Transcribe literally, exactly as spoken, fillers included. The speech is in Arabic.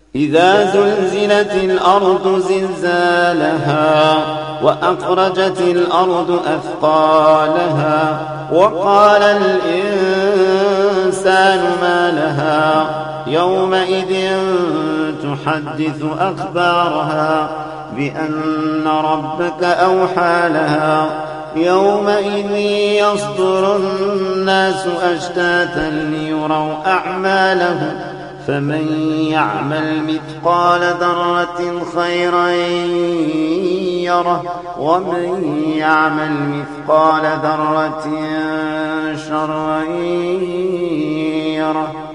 إذا زلزلت الأرض زلزالها وأخرجت الأرض أثقالها وقال الإنسان ما لها يومئذ تحدث أخبارها بأن ربك أوحى لها يومئذ يصدر الناس أشتاتا ليروا أعمالهم فمن يعمل مثقال ذرة خيرا يره ومن يعمل مثقال ذرة شرا يره.